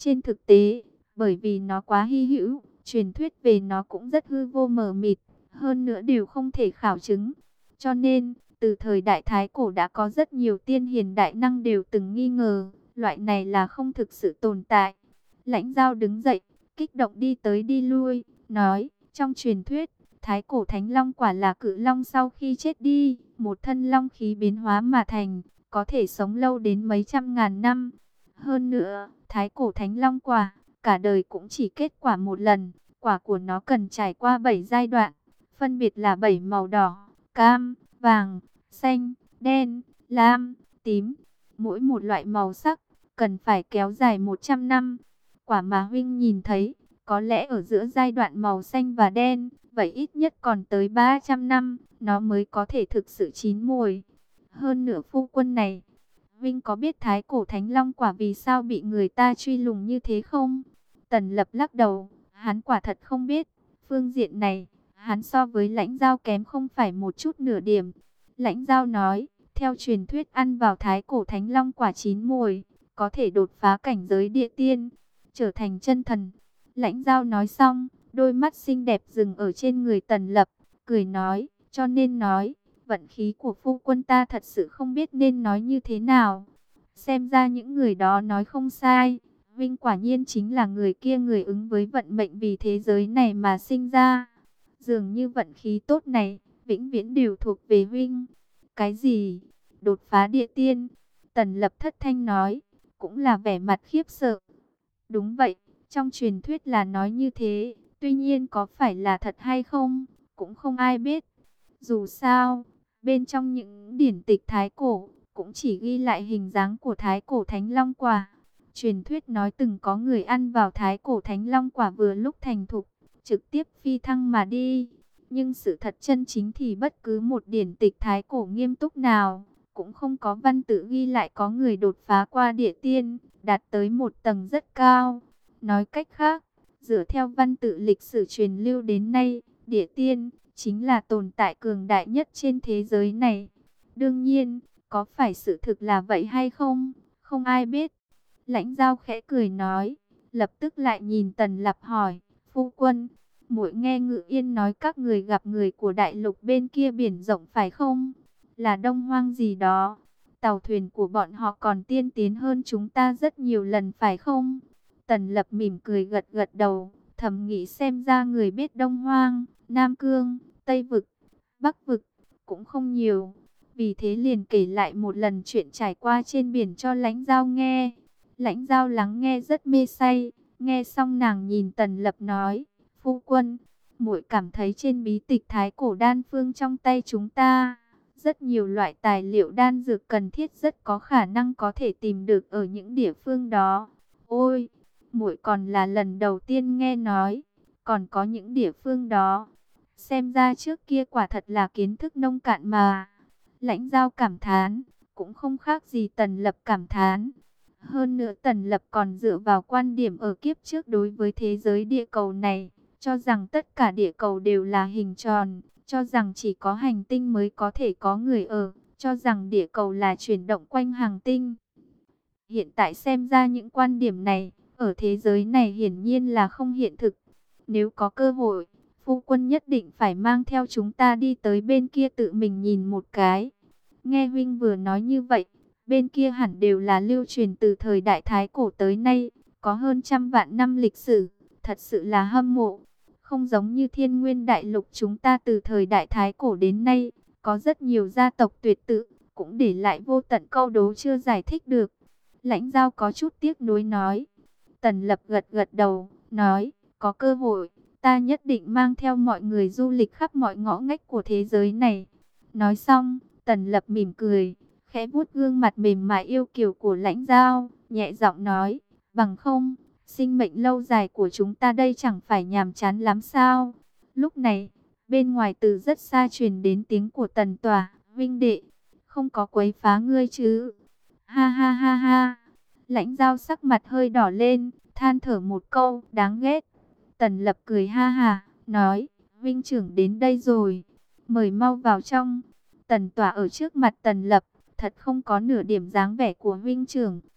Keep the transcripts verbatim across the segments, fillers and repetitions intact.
Trên thực tế, bởi vì nó quá hy hữu, truyền thuyết về nó cũng rất hư vô mờ mịt, hơn nữa đều không thể khảo chứng. Cho nên, từ thời đại Thái Cổ đã có rất nhiều tiên hiền đại năng đều từng nghi ngờ, loại này là không thực sự tồn tại. Lãnh Giao đứng dậy, kích động đi tới đi lui, nói, trong truyền thuyết, Thái Cổ Thánh Long quả là cự long sau khi chết đi, một thân long khí biến hóa mà thành, có thể sống lâu đến mấy trăm ngàn năm. Hơn nữa, Thái Cổ Thánh Long quả, cả đời cũng chỉ kết quả một lần, quả của nó cần trải qua bảy giai đoạn, phân biệt là bảy màu đỏ, cam, vàng, xanh, đen, lam, tím. Mỗi một loại màu sắc, cần phải kéo dài một trăm năm. Quả mà huynh nhìn thấy, có lẽ ở giữa giai đoạn màu xanh và đen, vậy ít nhất còn tới ba trăm năm, nó mới có thể thực sự chín mùi. Hơn nữa phu quân này, huynh có biết Thái Cổ Thánh Long quả vì sao bị người ta truy lùng như thế không? Tần Lập lắc đầu, hắn quả thật không biết. Phương diện này, hắn so với Lãnh Giao kém không phải một chút nửa điểm. Lãnh Giao nói, theo truyền thuyết ăn vào Thái Cổ Thánh Long quả chín mùi, có thể đột phá cảnh giới địa tiên, trở thành chân thần. Lãnh Giao nói xong, đôi mắt xinh đẹp dừng ở trên người Tần Lập, cười nói, cho nên nói, vận khí của phu quân ta thật sự không biết nên nói như thế nào. Xem ra những người đó nói không sai, Vinh quả nhiên chính là người kia, người ứng với vận mệnh vì thế giới này mà sinh ra. Dường như vận khí tốt này, vĩnh viễn đều thuộc về Vinh. Cái gì? Đột phá địa tiên? Tần Lập thất thanh nói, cũng là vẻ mặt khiếp sợ. Đúng vậy, trong truyền thuyết là nói như thế, tuy nhiên có phải là thật hay không, cũng không ai biết. Dù sao, bên trong những điển tịch Thái Cổ, cũng chỉ ghi lại hình dáng của Thái Cổ Thánh Long quả. Truyền thuyết nói từng có người ăn vào Thái Cổ Thánh Long quả vừa lúc thành thục, trực tiếp phi thăng mà đi. Nhưng sự thật chân chính thì bất cứ một điển tịch Thái Cổ nghiêm túc nào, cũng không có văn tự ghi lại có người đột phá qua địa tiên, đạt tới một tầng rất cao. Nói cách khác, dựa theo văn tự lịch sử truyền lưu đến nay, địa tiên chính là tồn tại cường đại nhất trên thế giới này. Đương nhiên, có phải sự thực là vậy hay không, không ai biết. Lãnh Giao khẽ cười nói, lập tức lại nhìn Tần Lập hỏi, phu quân, muội nghe Ngự Yên nói các người gặp người của đại lục bên kia biển rộng phải không? Là Đông Hoang gì đó? Tàu thuyền của bọn họ còn tiên tiến hơn chúng ta rất nhiều lần phải không? Tần Lập mỉm cười gật gật đầu, thầm nghĩ xem ra người biết Đông Hoang, Nam Cương, Tây Vực, Bắc Vực cũng không nhiều. Vì thế liền kể lại một lần chuyện trải qua trên biển cho Lãnh Giao nghe. Lãnh Giao lắng nghe rất mê say, nghe xong nàng nhìn Tần Lập nói, phu quân, muội cảm thấy trên bí tịch Thái Cổ đan phương trong tay chúng ta, rất nhiều loại tài liệu đan dược cần thiết rất có khả năng có thể tìm được ở những địa phương đó. Ôi, muội còn là lần đầu tiên nghe nói, còn có những địa phương đó. Xem ra trước kia quả thật là kiến thức nông cạn mà. Lãnh Giao cảm thán, cũng không khác gì Tần Lập cảm thán. Hơn nữa Tần Lập còn dựa vào quan điểm ở kiếp trước đối với thế giới địa cầu này, cho rằng tất cả địa cầu đều là hình tròn, cho rằng chỉ có hành tinh mới có thể có người ở, cho rằng địa cầu là chuyển động quanh hành tinh. Hiện tại xem ra những quan điểm này, ở thế giới này hiển nhiên là không hiện thực. Nếu có cơ hội, phu quân nhất định phải mang theo chúng ta đi tới bên kia tự mình nhìn một cái. Nghe huynh vừa nói như vậy, bên kia hẳn đều là lưu truyền từ thời đại Thái Cổ tới nay, có hơn trăm vạn năm lịch sử, thật sự là hâm mộ. Không giống như Thiên Nguyên Đại Lục chúng ta từ thời đại Thái Cổ đến nay, có rất nhiều gia tộc tuyệt tự, cũng để lại vô tận câu đố chưa giải thích được. Lãnh Giao có chút tiếc nuối nói. Tần Lập gật gật đầu, nói, có cơ hội, ta nhất định mang theo mọi người du lịch khắp mọi ngõ ngách của thế giới này. Nói xong, Tần Lập mỉm cười, khẽ vuốt gương mặt mềm mại yêu kiều của Lãnh Giao, nhẹ giọng nói, bằng không, sinh mệnh lâu dài của chúng ta đây chẳng phải nhàm chán lắm sao? Lúc này, bên ngoài từ rất xa truyền đến tiếng của Tần Tỏa, Vinh đệ, không có quấy phá ngươi chứ? Ha ha ha ha. Lãnh Giao sắc mặt hơi đỏ lên, than thở một câu, đáng ghét. Tần Lập cười ha ha, nói, Vinh trưởng đến đây rồi, mời mau vào trong. Tần Tỏa ở trước mặt Tần Lập, thật không có nửa điểm dáng vẻ của Vinh trưởng,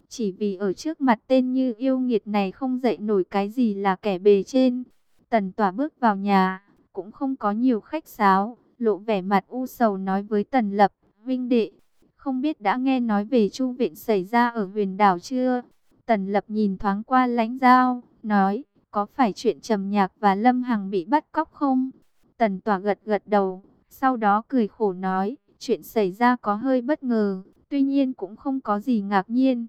chỉ vì ở trước mặt tên như yêu nghiệt này không dậy nổi cái gì là kẻ bề trên. Tần Tỏa bước vào nhà, cũng không có nhiều khách sáo, lộ vẻ mặt u sầu nói với Tần Lập, huynh đệ, không biết đã nghe nói về Chu Viện xảy ra ở Huyền Đảo chưa? Tần Lập nhìn thoáng qua Lãnh Giao, nói, có phải chuyện Trầm Nhạc và Lâm Hằng bị bắt cóc không? Tần Tỏa gật gật đầu, sau đó cười khổ nói, chuyện xảy ra có hơi bất ngờ, tuy nhiên cũng không có gì ngạc nhiên.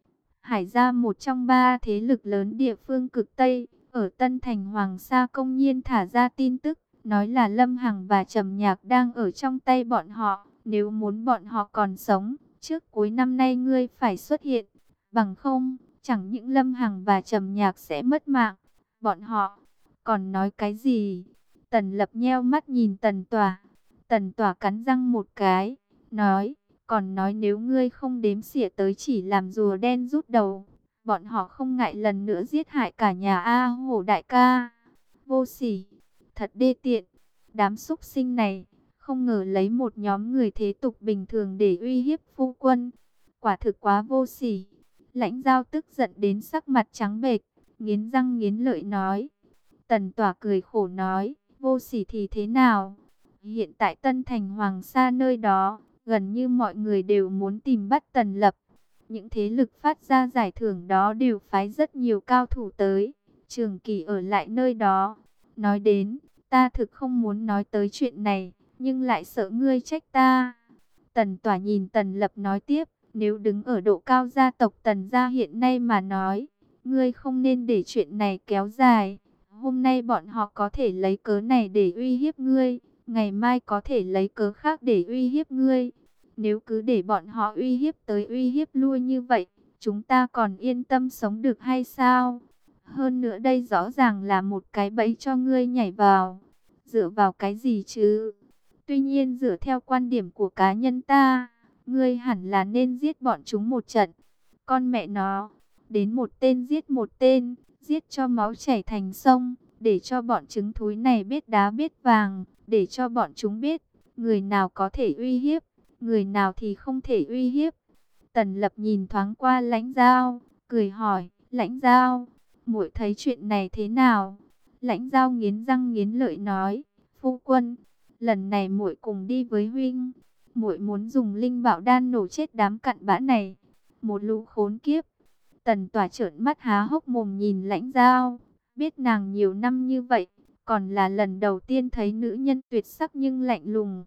Hải Gia, một trong ba thế lực lớn địa phương cực Tây, ở Tân Thành Hoàng Sa công nhiên thả ra tin tức, nói là Lâm Hằng và Trầm Nhạc đang ở trong tay bọn họ. Nếu muốn bọn họ còn sống, trước cuối năm nay ngươi phải xuất hiện. Bằng không, chẳng những Lâm Hằng và Trầm Nhạc sẽ mất mạng. Bọn họ còn nói cái gì? Tần Lập nheo mắt nhìn Tần Tỏa. Tần Tỏa cắn răng một cái, nói, còn nói nếu ngươi không đếm xỉa tới chỉ làm rùa đen rút đầu. Bọn họ không ngại lần nữa giết hại cả nhà A Hổ đại ca. Vô sỉ, thật đê tiện. Đám súc sinh này, không ngờ lấy một nhóm người thế tục bình thường để uy hiếp phu quân. Quả thực quá vô sỉ. Lãnh Giao tức giận đến sắc mặt trắng bệch, nghiến răng nghiến lợi nói. Tần Tỏa cười khổ nói, vô sỉ thì thế nào? Hiện tại Tân Thành Hoàng Sa nơi đó, gần như mọi người đều muốn tìm bắt Tần Lập. Những thế lực phát ra giải thưởng đó đều phái rất nhiều cao thủ tới. Trường Kỳ ở lại nơi đó. Nói đến, ta thực không muốn nói tới chuyện này, nhưng lại sợ ngươi trách ta. Tần Tỏa nhìn Tần Lập nói tiếp, nếu đứng ở độ cao gia tộc Tần gia hiện nay mà nói, ngươi không nên để chuyện này kéo dài. Hôm nay bọn họ có thể lấy cớ này để uy hiếp ngươi, ngày mai có thể lấy cớ khác để uy hiếp ngươi. Nếu cứ để bọn họ uy hiếp tới uy hiếp lui như vậy, chúng ta còn yên tâm sống được hay sao? Hơn nữa đây rõ ràng là một cái bẫy cho ngươi nhảy vào. Dựa vào cái gì chứ? Tuy nhiên dựa theo quan điểm của cá nhân ta, ngươi hẳn là nên giết bọn chúng một trận. Con mẹ nó, đến một tên giết một tên, giết cho máu chảy thành sông, để cho bọn trứng thúi này biết đá biết vàng, để cho bọn chúng biết, người nào có thể uy hiếp, người nào thì không thể uy hiếp. Tần Lập nhìn thoáng qua Lãnh Giao, cười hỏi, Lãnh Giao, muội thấy chuyện này thế nào? Lãnh Giao nghiến răng nghiến lợi nói, phu quân, lần này muội cùng đi với huynh, muội muốn dùng linh bảo đan nổ chết đám cặn bã này, một lũ khốn kiếp. Tần Tỏa trợn mắt há hốc mồm nhìn Lãnh Giao, biết nàng nhiều năm như vậy, còn là lần đầu tiên thấy nữ nhân tuyệt sắc nhưng lạnh lùng.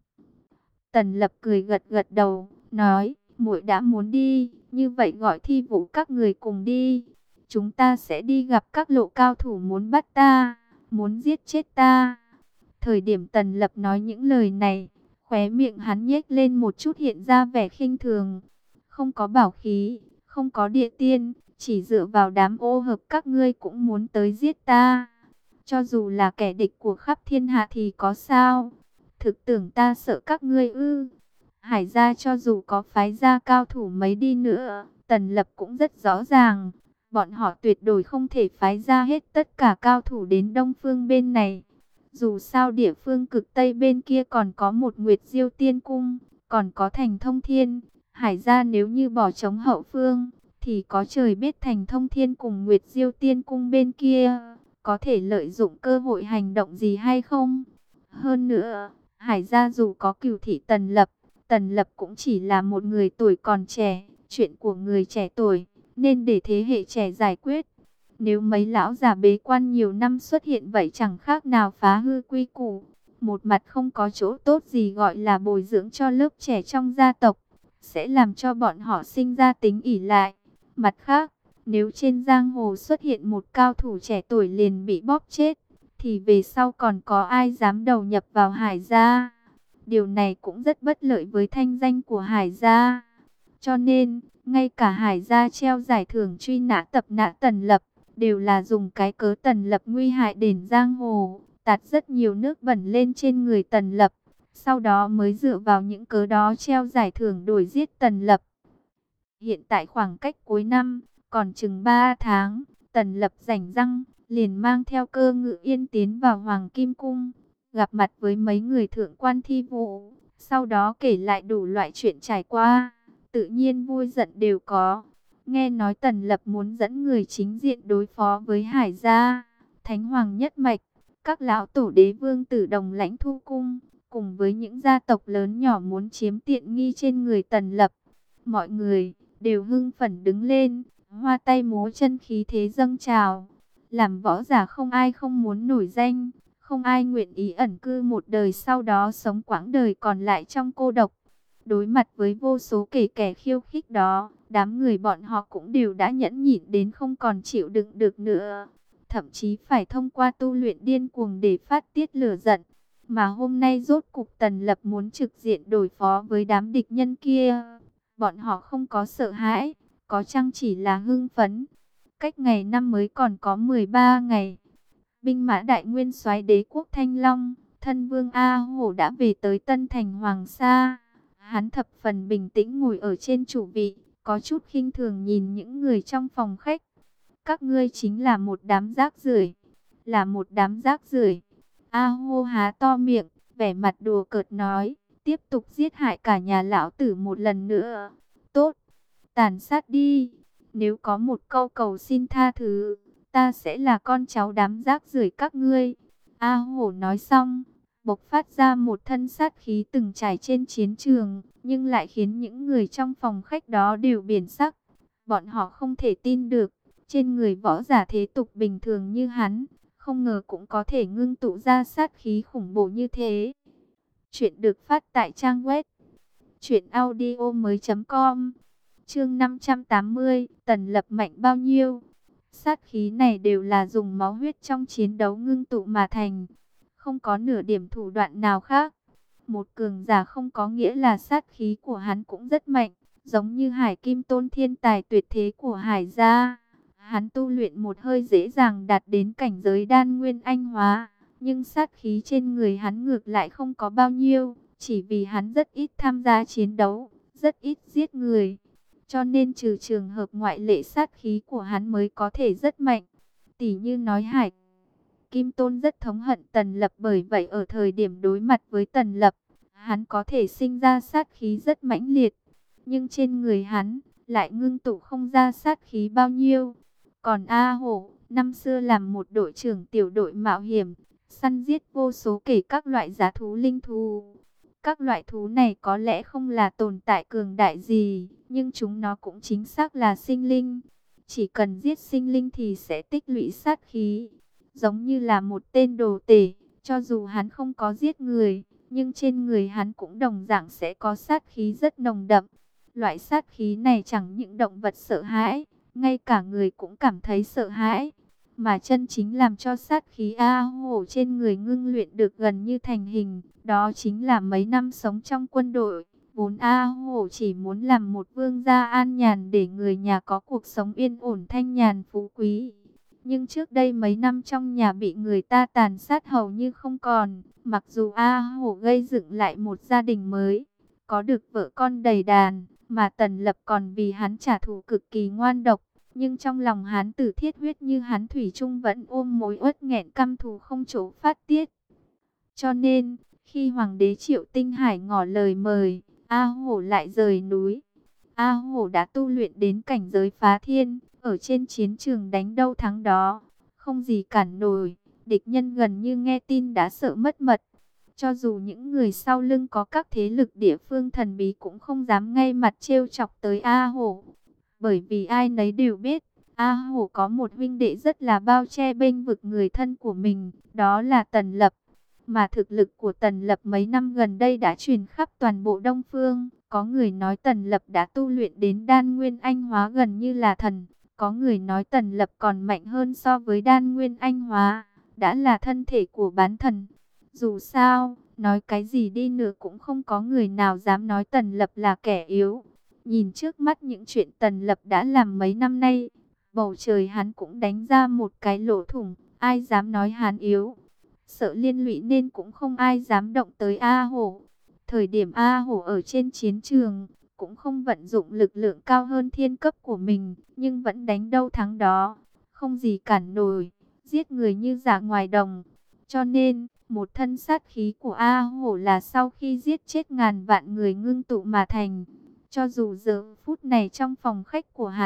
Tần Lập cười gật gật đầu, nói, muội đã muốn đi, như vậy gọi Thi Vũ các người cùng đi. Chúng ta sẽ đi gặp các lộ cao thủ muốn bắt ta, muốn giết chết ta. Thời điểm Tần Lập nói những lời này, khóe miệng hắn nhếch lên một chút hiện ra vẻ khinh thường. Không có bảo khí, không có địa tiên, chỉ dựa vào đám ô hợp các ngươi cũng muốn tới giết ta. Cho dù là kẻ địch của khắp thiên hạ thì có sao? Thực tưởng ta sợ các ngươi ư? Hải gia cho dù có phái gia cao thủ mấy đi nữa, Tần Lập cũng rất rõ ràng. Bọn họ tuyệt đối không thể phái ra hết tất cả cao thủ đến Đông Phương bên này. Dù sao địa phương cực Tây bên kia còn có một Nguyệt Diêu Tiên Cung, còn có Thành Thông Thiên. Hải gia nếu như bỏ trống hậu phương, thì có trời biết Thành Thông Thiên cùng Nguyệt Diêu Tiên Cung bên kia có thể lợi dụng cơ hội hành động gì hay không? Hơn nữa, Hải gia dù có cửu thị Tần Lập, Tần Lập cũng chỉ là một người tuổi còn trẻ, chuyện của người trẻ tuổi, nên để thế hệ trẻ giải quyết. Nếu mấy lão già bế quan nhiều năm xuất hiện vậy chẳng khác nào phá hư quy củ. Một mặt không có chỗ tốt gì gọi là bồi dưỡng cho lớp trẻ trong gia tộc, sẽ làm cho bọn họ sinh ra tính ỷ lại. Mặt khác, nếu trên giang hồ xuất hiện một cao thủ trẻ tuổi liền bị bóp chết, thì về sau còn có ai dám đầu nhập vào Hải gia? Điều này cũng rất bất lợi với thanh danh của Hải gia. Cho nên, ngay cả Hải gia treo giải thưởng truy nã tập nã Tần Lập, đều là dùng cái cớ Tần Lập nguy hại đến giang hồ, tạt rất nhiều nước bẩn lên trên người Tần Lập. Sau đó mới dựa vào những cớ đó treo giải thưởng đổi giết Tần Lập. Hiện tại khoảng cách cuối năm, còn chừng ba tháng, Tần Lập rảnh răng, liền mang theo Cơ Ngự Yên tiến vào Hoàng Kim Cung, gặp mặt với mấy người thượng quan Thi Vũ, sau đó kể lại đủ loại chuyện trải qua, tự nhiên vui giận đều có. Nghe nói Tần Lập muốn dẫn người chính diện đối phó với Hải gia, Thánh Hoàng nhất mạch, các lão tổ đế vương tử đồng lãnh thu cung, cùng với những gia tộc lớn nhỏ muốn chiếm tiện nghi trên người Tần Lập. Mọi người đều hưng phấn đứng lên, hoa tay múa chân, khí thế dâng trào. Làm võ giả không ai không muốn nổi danh, không ai nguyện ý ẩn cư một đời sau đó sống quãng đời còn lại trong cô độc. Đối mặt với vô số kể kẻ khiêu khích đó, đám người bọn họ cũng đều đã nhẫn nhịn đến không còn chịu đựng được nữa. Thậm chí phải thông qua tu luyện điên cuồng để phát tiết lửa giận. Mà hôm nay rốt cục Tần Lập muốn trực diện đối phó với đám địch nhân kia. Bọn họ không có sợ hãi, có chăng chỉ là hưng phấn. Cách ngày năm mới còn có mười ba ngày. Binh mã đại nguyên soái đế quốc Thanh Long, thân vương A Hổ đã về tới Tân Thành Hoàng Sa. Hắn thập phần bình tĩnh ngồi ở trên chủ vị, có chút khinh thường nhìn những người trong phòng khách. Các ngươi chính là một đám rác rưởi, là một đám rác rưởi. A Hô há to miệng, vẻ mặt đùa cợt nói, tiếp tục giết hại cả nhà lão tử một lần nữa. Tốt, tàn sát đi. Nếu có một câu cầu xin tha thứ, ta sẽ là con cháu đám rác rưởi các ngươi. A Hổ nói xong, bộc phát ra một thân sát khí từng trải trên chiến trường, nhưng lại khiến những người trong phòng khách đó đều biến sắc. Bọn họ không thể tin được, trên người võ giả thế tục bình thường như hắn, không ngờ cũng có thể ngưng tụ ra sát khí khủng bố như thế. Chuyện được phát tại trang web truyện audio mới chấm com. Chương năm trăm tám mươi, Tần Lập mạnh bao nhiêu? Sát khí này đều là dùng máu huyết trong chiến đấu ngưng tụ mà thành, không có nửa điểm thủ đoạn nào khác. Một cường giả không có nghĩa là sát khí của hắn cũng rất mạnh, giống như Hải Kim Tôn thiên tài tuyệt thế của Hải gia. Hắn tu luyện một hơi dễ dàng đạt đến cảnh giới đan nguyên anh hóa, nhưng sát khí trên người hắn ngược lại không có bao nhiêu, chỉ vì hắn rất ít tham gia chiến đấu, rất ít giết người. Cho nên trừ trường hợp ngoại lệ sát khí của hắn mới có thể rất mạnh. Tỷ như nói Hải Kim Tôn rất thống hận Tần Lập, bởi vậy ở thời điểm đối mặt với Tần Lập, hắn có thể sinh ra sát khí rất mãnh liệt. Nhưng trên người hắn lại ngưng tụ không ra sát khí bao nhiêu. Còn A Hổ, năm xưa làm một đội trưởng tiểu đội mạo hiểm, săn giết vô số kể các loại giá thú linh thú. Các loại thú này có lẽ không là tồn tại cường đại gì, nhưng chúng nó cũng chính xác là sinh linh. Chỉ cần giết sinh linh thì sẽ tích lũy sát khí. Giống như là một tên đồ tể, cho dù hắn không có giết người, nhưng trên người hắn cũng đồng dạng sẽ có sát khí rất nồng đậm. Loại sát khí này chẳng những động vật sợ hãi, ngay cả người cũng cảm thấy sợ hãi. Mà chân chính làm cho sát khí A Hổ trên người ngưng luyện được gần như thành hình, đó chính là mấy năm sống trong quân đội. Vốn A Hổ chỉ muốn làm một vương gia an nhàn để người nhà có cuộc sống yên ổn thanh nhàn phú quý. Nhưng trước đây mấy năm trong nhà bị người ta tàn sát hầu như không còn. Mặc dù A Hổ gây dựng lại một gia đình mới, có được vợ con đầy đàn, mà Tần Lập còn vì hắn trả thù cực kỳ ngoan độc. Nhưng trong lòng hắn tử thiết huyết như hắn thủy chung vẫn ôm mối uất nghẹn căm thù không chỗ phát tiết. Cho nên, khi Hoàng đế Triệu Tinh Hải ngỏ lời mời, A Hổ lại rời núi. A Hổ đã tu luyện đến cảnh giới phá thiên, ở trên chiến trường đánh đâu thắng đó, không gì cản nổi. Địch nhân gần như nghe tin đã sợ mất mật. Cho dù những người sau lưng có các thế lực địa phương thần bí cũng không dám ngay mặt trêu chọc tới A Hổ. Bởi vì ai nấy đều biết, A Hổ có một huynh đệ rất là bao che bênh vực người thân của mình, đó là Tần Lập. Mà thực lực của Tần Lập mấy năm gần đây đã truyền khắp toàn bộ Đông Phương. Có người nói Tần Lập đã tu luyện đến đan nguyên anh hóa gần như là thần. Có người nói Tần Lập còn mạnh hơn so với đan nguyên anh hóa, đã là thân thể của bán thần. Dù sao, nói cái gì đi nữa cũng không có người nào dám nói Tần Lập là kẻ yếu. Nhìn trước mắt những chuyện Tần Lập đã làm mấy năm nay, bầu trời hắn cũng đánh ra một cái lỗ thủng, ai dám nói hắn yếu. Sợ liên lụy nên cũng không ai dám động tới A Hổ. Thời điểm A Hổ ở trên chiến trường, cũng không vận dụng lực lượng cao hơn thiên cấp của mình, nhưng vẫn đánh đâu thắng đó, không gì cản nổi, giết người như dã ngoài đồng. Cho nên, một thân sát khí của A Hổ là sau khi giết chết ngàn vạn người ngưng tụ mà thành. Cho dù giờ phút này trong phòng khách của hắn,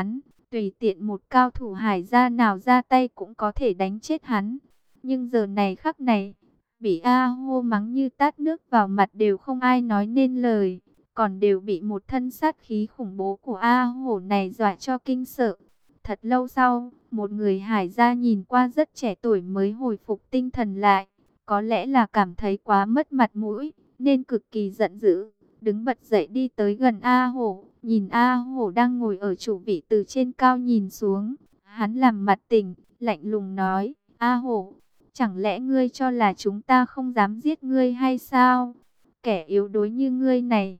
tùy tiện một cao thủ Hải gia nào ra tay cũng có thể đánh chết hắn. Nhưng giờ này khắc này, bị A Hô mắng như tát nước vào mặt đều không ai nói nên lời, còn đều bị một thân sát khí khủng bố của A Hổ này dọa cho kinh sợ. Thật lâu sau, một người Hải gia nhìn qua rất trẻ tuổi mới hồi phục tinh thần lại, có lẽ là cảm thấy quá mất mặt mũi, nên cực kỳ giận dữ, đứng bật dậy đi tới gần A Hổ, nhìn A Hổ đang ngồi ở chủ vị từ trên cao nhìn xuống, hắn làm mặt tỉnh, lạnh lùng nói: A Hổ, chẳng lẽ ngươi cho là chúng ta không dám giết ngươi hay sao? Kẻ yếu đuối như ngươi này,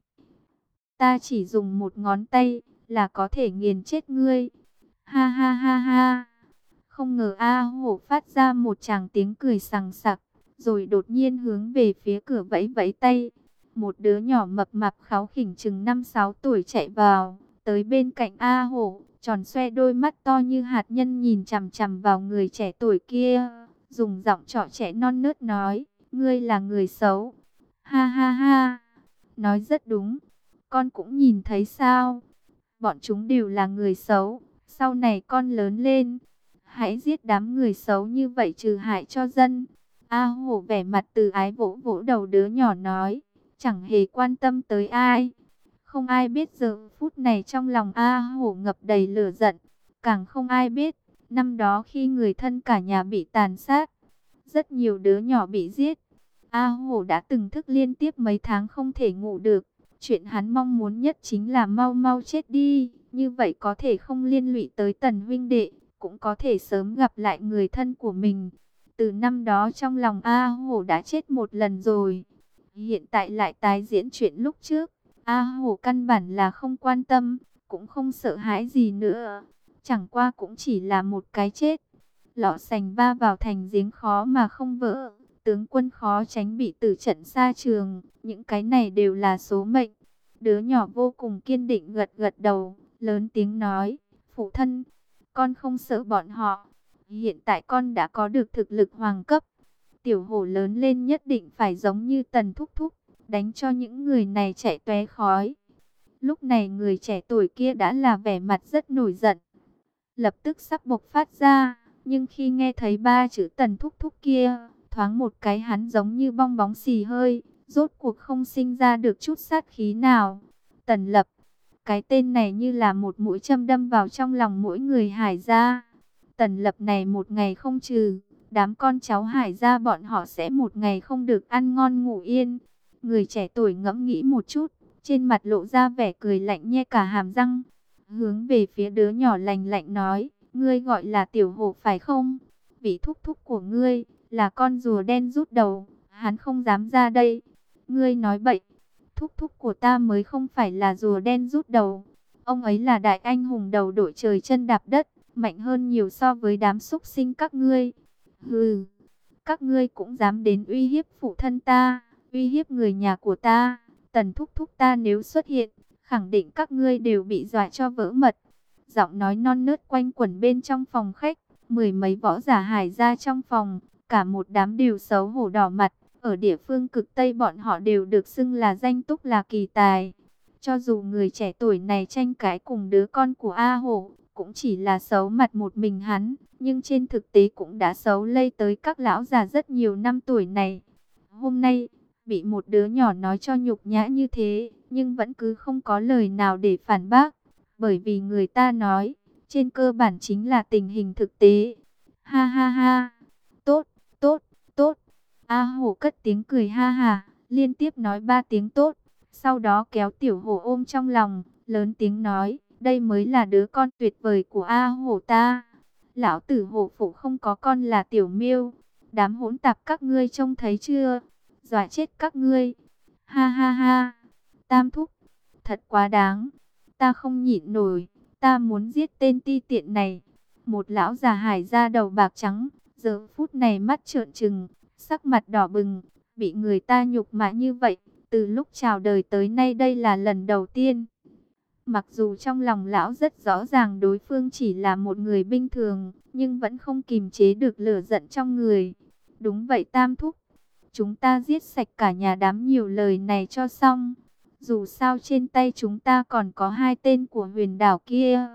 ta chỉ dùng một ngón tay là có thể nghiền chết ngươi. Ha ha ha ha. Không ngờ A Hổ phát ra một tràng tiếng cười sằng sặc, rồi đột nhiên hướng về phía cửa vẫy vẫy tay. Một đứa nhỏ mập mạp kháu khỉnh chừng năm sáu tuổi chạy vào, tới bên cạnh A Hổ, tròn xoe đôi mắt to như hạt nhân nhìn chằm chằm vào người trẻ tuổi kia, dùng giọng trọ trẻ non nớt nói: ngươi là người xấu. Ha ha ha. Nói rất đúng. Con cũng nhìn thấy sao? Bọn chúng đều là người xấu. Sau này con lớn lên, hãy giết đám người xấu như vậy trừ hại cho dân. A Hổ vẻ mặt từ ái vỗ vỗ đầu đứa nhỏ nói, chẳng hề quan tâm tới ai. Không ai biết giờ phút này trong lòng A Hổ ngập đầy lửa giận. Càng không ai biết, năm đó khi người thân cả nhà bị tàn sát, rất nhiều đứa nhỏ bị giết, A Hổ đã từng thức liên tiếp mấy tháng không thể ngủ được. Chuyện hắn mong muốn nhất chính là mau mau chết đi, như vậy có thể không liên lụy tới Tần huynh đệ, cũng có thể sớm gặp lại người thân của mình. Từ năm đó trong lòng A Hổ đã chết một lần rồi, hiện tại lại tái diễn chuyện lúc trước. A Hổ căn bản là không quan tâm, cũng không sợ hãi gì nữa, chẳng qua cũng chỉ là một cái chết. Lọ sành va vào thành giếng khó mà không vỡ, tướng quân khó tránh bị tử trận xa trường, những cái này đều là số mệnh. Đứa nhỏ vô cùng kiên định gật gật đầu, lớn tiếng nói, phụ thân, con không sợ bọn họ. Hiện tại con đã có được thực lực hoàng cấp. Tiểu Hổ lớn lên nhất định phải giống như Tần thúc thúc, đánh cho những người này chạy tóe khói. Lúc này người trẻ tuổi kia đã là vẻ mặt rất nổi giận, lập tức sắp bộc phát ra. Nhưng khi nghe thấy ba chữ Tần thúc thúc kia, thoáng một cái hắn giống như bong bóng xì hơi, rốt cuộc không sinh ra được chút sát khí nào. Tần Lập, cái tên này như là một mũi châm đâm vào trong lòng mỗi người Hải gia. Tần Lập này một ngày không trừ, đám con cháu Hải gia bọn họ sẽ một ngày không được ăn ngon ngủ yên. Người trẻ tuổi ngẫm nghĩ một chút, trên mặt lộ ra vẻ cười lạnh nhe cả hàm răng, hướng về phía đứa nhỏ lành lạnh nói, ngươi gọi là Tiểu Hổ phải không? Vị thúc thúc của ngươi là con rùa đen rút đầu, hắn không dám ra đây. Ngươi nói bậy, thúc thúc của ta mới không phải là rùa đen rút đầu. Ông ấy là đại anh hùng đầu đội trời chân đạp đất, mạnh hơn nhiều so với đám súc sinh các ngươi. Hừ, các ngươi cũng dám đến uy hiếp phụ thân ta, uy hiếp người nhà của ta. Tần thúc thúc ta nếu xuất hiện, khẳng định các ngươi đều bị dọa cho vỡ mật. Giọng nói non nớt quanh quẩn bên trong phòng khách, mười mấy võ giả Hải gia trong phòng, cả một đám đều xấu hổ đỏ mặt. Ở địa phương cực Tây bọn họ đều được xưng là danh túc là kỳ tài. Cho dù người trẻ tuổi này tranh cãi cùng đứa con của A Hổ, cũng chỉ là xấu mặt một mình hắn, nhưng trên thực tế cũng đã xấu lây tới các lão già rất nhiều năm tuổi này. Hôm nay, bị một đứa nhỏ nói cho nhục nhã như thế, nhưng vẫn cứ không có lời nào để phản bác. Bởi vì người ta nói, trên cơ bản chính là tình hình thực tế. Ha ha ha, tốt, tốt, tốt. A Hổ cất tiếng cười ha ha, liên tiếp nói ba tiếng tốt. Sau đó kéo Tiểu Hổ ôm trong lòng, lớn tiếng nói, đây mới là đứa con tuyệt vời của A Hổ ta. Lão tử Hổ phụ không có con là Tiểu Miêu. Đám hỗn tạp các ngươi trông thấy chưa? Dọa chết các ngươi. Ha ha ha, Tam thúc, thật quá đáng. Ta không nhịn nổi, ta muốn giết tên ti tiện này. Một lão già Hải da đầu bạc trắng, giờ phút này mắt trợn trừng, sắc mặt đỏ bừng, bị người ta nhục mạ như vậy, từ lúc chào đời tới nay đây là lần đầu tiên. Mặc dù trong lòng lão rất rõ ràng đối phương chỉ là một người bình thường, nhưng vẫn không kìm chế được lửa giận trong người. Đúng vậy Tam thúc, chúng ta giết sạch cả nhà đám nhiều lời này cho xong. Dù sao trên tay chúng ta còn có hai tên của huyền đảo kia.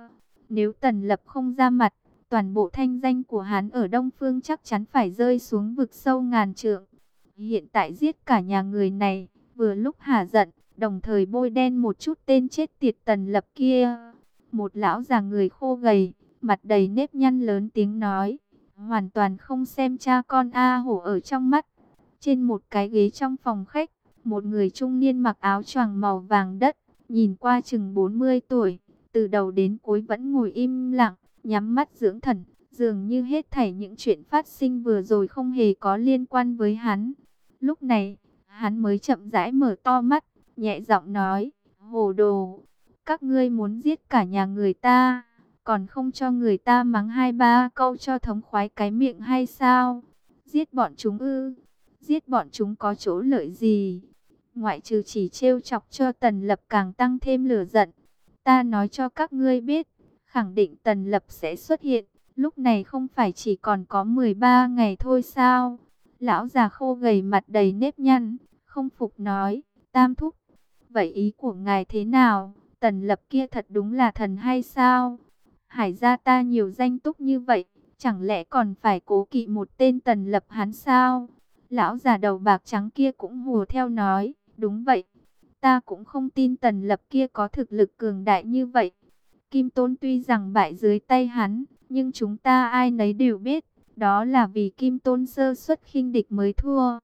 Nếu Tần Lập không ra mặt, toàn bộ thanh danh của hắn ở Đông Phương chắc chắn phải rơi xuống vực sâu ngàn trượng. Hiện tại giết cả nhà người này, vừa lúc hả giận, đồng thời bôi đen một chút tên chết tiệt Tần Lập kia. Một lão già người khô gầy, mặt đầy nếp nhăn lớn tiếng nói, hoàn toàn không xem cha con A Hổ ở trong mắt. Trên một cái ghế trong phòng khách, một người trung niên mặc áo choàng màu vàng đất, nhìn qua chừng bốn mươi tuổi, từ đầu đến cuối vẫn ngồi im lặng, nhắm mắt dưỡng thần, dường như hết thảy những chuyện phát sinh vừa rồi không hề có liên quan với hắn. Lúc này, hắn mới chậm rãi mở to mắt, nhẹ giọng nói, hồ đồ, các ngươi muốn giết cả nhà người ta, còn không cho người ta mắng hai ba câu cho thống khoái cái miệng hay sao? Giết bọn chúng ư? Giết bọn chúng có chỗ lợi gì? Ngoại trừ chỉ trêu chọc cho Tần Lập càng tăng thêm lửa giận. Ta nói cho các ngươi biết, khẳng định Tần Lập sẽ xuất hiện, lúc này không phải chỉ còn có mười ba ngày thôi sao? Lão già khô gầy mặt đầy nếp nhăn, không phục nói, Tam thúc, vậy ý của ngài thế nào? Tần Lập kia thật đúng là thần hay sao? Hải gia ta nhiều danh túc như vậy, chẳng lẽ còn phải cố kỵ một tên Tần Lập hắn sao? Lão già đầu bạc trắng kia cũng hùa theo nói, đúng vậy, ta cũng không tin Tần Lập kia có thực lực cường đại như vậy. Kim Tôn tuy rằng bại dưới tay hắn, nhưng chúng ta ai nấy đều biết, đó là vì Kim Tôn sơ suất khinh địch mới thua.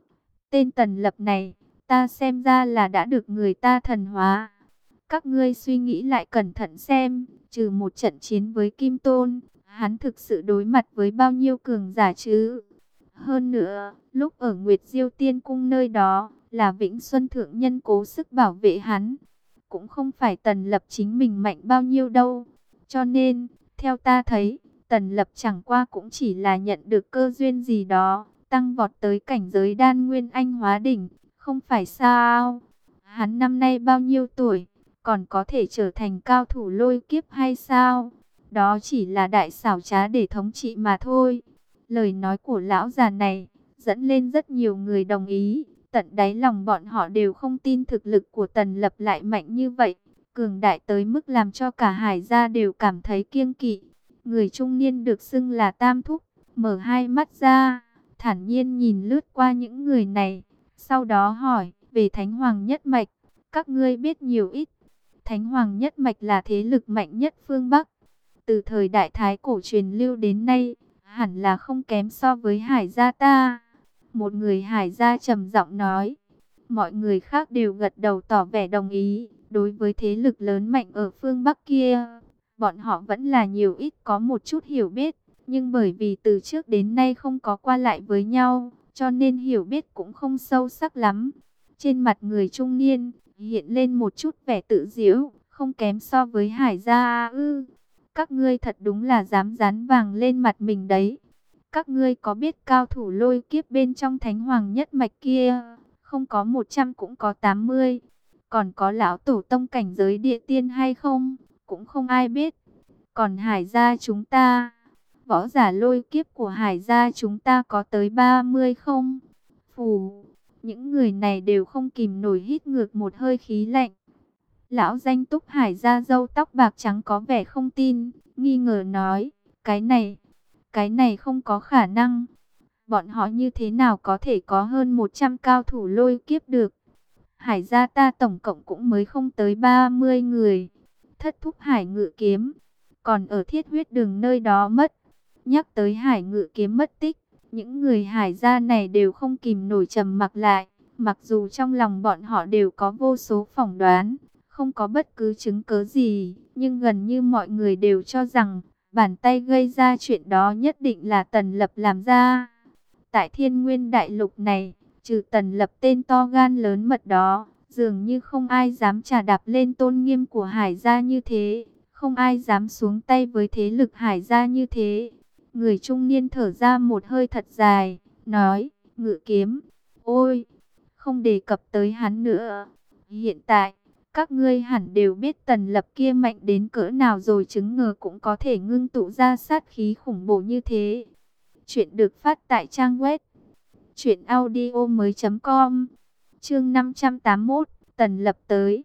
Tên Tần Lập này, ta xem ra là đã được người ta thần hóa. Các ngươi suy nghĩ lại cẩn thận xem, trừ một trận chiến với Kim Tôn, hắn thực sự đối mặt với bao nhiêu cường giả chứ? Hơn nữa, lúc ở Nguyệt Diêu Tiên Cung nơi đó, là Vĩnh Xuân Thượng Nhân cố sức bảo vệ hắn. Cũng không phải Tần Lập chính mình mạnh bao nhiêu đâu. Cho nên, theo ta thấy, Tần Lập chẳng qua cũng chỉ là nhận được cơ duyên gì đó, tăng vọt tới cảnh giới đan nguyên anh hóa đỉnh, không phải sao? Hắn năm nay bao nhiêu tuổi, còn có thể trở thành cao thủ lôi kiếp hay sao? Đó chỉ là đại xảo trá để thống trị mà thôi. Lời nói của lão già này dẫn lên rất nhiều người đồng ý. Tận đáy lòng bọn họ đều không tin thực lực của Tần Lập lại mạnh như vậy, cường đại tới mức làm cho cả Hải gia đều cảm thấy kiêng kỵ. Người trung niên được xưng là Tam Thúc, mở hai mắt ra, thản nhiên nhìn lướt qua những người này, sau đó hỏi về Thánh Hoàng Nhất Mạch, các ngươi biết nhiều ít. Thánh Hoàng Nhất Mạch là thế lực mạnh nhất phương Bắc, từ thời đại Thái cổ truyền lưu đến nay, hẳn là không kém so với Hải gia ta. Một người Hải gia trầm giọng nói. Mọi người khác đều gật đầu tỏ vẻ đồng ý. Đối với thế lực lớn mạnh ở phương Bắc kia, bọn họ vẫn là nhiều ít có một chút hiểu biết. Nhưng bởi vì từ trước đến nay không có qua lại với nhau, cho nên hiểu biết cũng không sâu sắc lắm. Trên mặt người trung niên hiện lên một chút vẻ tự giễu, không kém so với Hải gia ư? Các ngươi thật đúng là dám dán vàng lên mặt mình đấy. Các ngươi có biết cao thủ lôi kiếp bên trong Thánh Hoàng Nhất Mạch kia, không có một trăm cũng có tám mươi. Còn có lão tổ tông cảnh giới địa tiên hay không, cũng không ai biết. Còn Hải gia chúng ta, võ giả lôi kiếp của Hải gia chúng ta có tới ba mươi không? Phù, những người này đều không kìm nổi hít ngược một hơi khí lạnh. Lão danh túc Hải gia râu tóc bạc trắng có vẻ không tin, nghi ngờ nói, cái này, cái này không có khả năng. Bọn họ như thế nào có thể có hơn một trăm cao thủ lôi kiếp được? Hải gia ta tổng cộng cũng mới không tới ba mươi người. Thất thúc Hải Ngự Kiếm, còn ở Thiết Huyết Đường nơi đó mất. Nhắc tới Hải Ngự Kiếm mất tích, những người Hải gia này đều không kìm nổi trầm mặc lại. Mặc dù trong lòng bọn họ đều có vô số phỏng đoán, không có bất cứ chứng cớ gì, nhưng gần như mọi người đều cho rằng bàn tay gây ra chuyện đó nhất định là Tần Lập làm ra. Tại Thiên Nguyên Đại Lục này, trừ Tần Lập tên to gan lớn mật đó, dường như không ai dám trà đạp lên tôn nghiêm của Hải gia như thế, không ai dám xuống tay với thế lực Hải gia như thế. Người trung niên thở ra một hơi thật dài, nói, Ngự Kiếm, ôi, không đề cập tới hắn nữa. Hiện tại, các ngươi hẳn đều biết Tần Lập kia mạnh đến cỡ nào rồi, chứng ngờ cũng có thể ngưng tụ ra sát khí khủng bố như thế. Chuyện được phát tại trang web truyện audio mới chấm com. Chương năm trăm tám mươi mốt, Tần Lập tới.